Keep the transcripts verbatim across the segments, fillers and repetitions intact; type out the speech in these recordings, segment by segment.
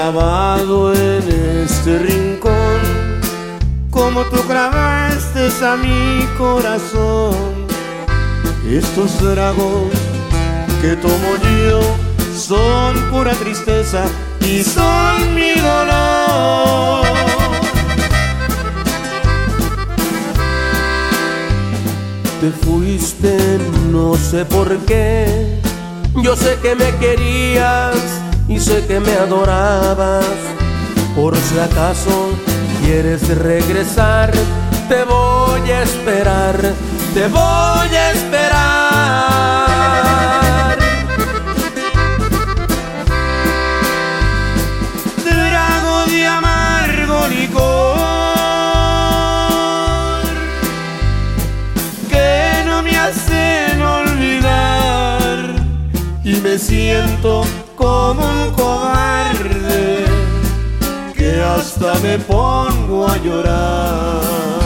clavado en este rincón, como tú clavaste a mi corazón. Estos tragos que tomo yo son pura tristeza y son mi dolor. Te fuiste, no sé por qué. Yo sé que me querías y sé que me adorabas. Por si acaso quieres regresar, te voy a esperar, te voy a esperar. Trago de amargo licor que no me hacen olvidar, y me siento como un cobarde que hasta me pongo a llorar.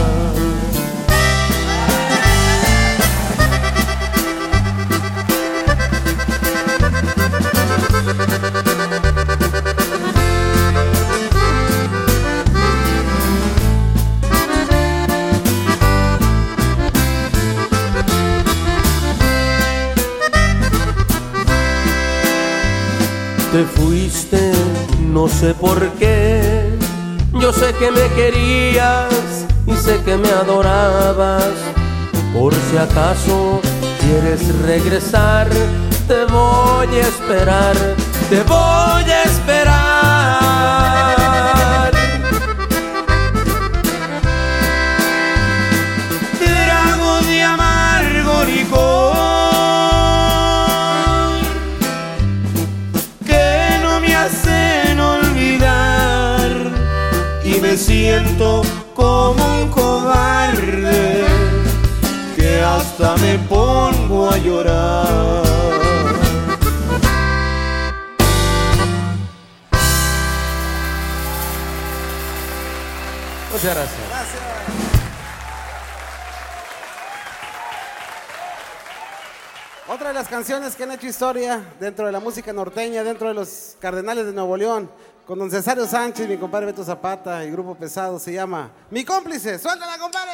Te fuiste, no sé por qué. Yo sé que me querías y sé que me adorabas. Por si acaso quieres regresar, te voy a esperar, te voy a esperar. Trago de amargo licor hacen olvidar, y me siento como un cobarde que hasta me pongo a llorar. Muchas gracias. Gracias. Otra de las canciones que han hecho historia dentro de la música norteña, dentro de los Cardenales de Nuevo León, con don Cesario Sánchez, mi compadre Beto Zapata y Grupo Pesado, se llama Mi Cómplice. ¡Suéltala, compadre!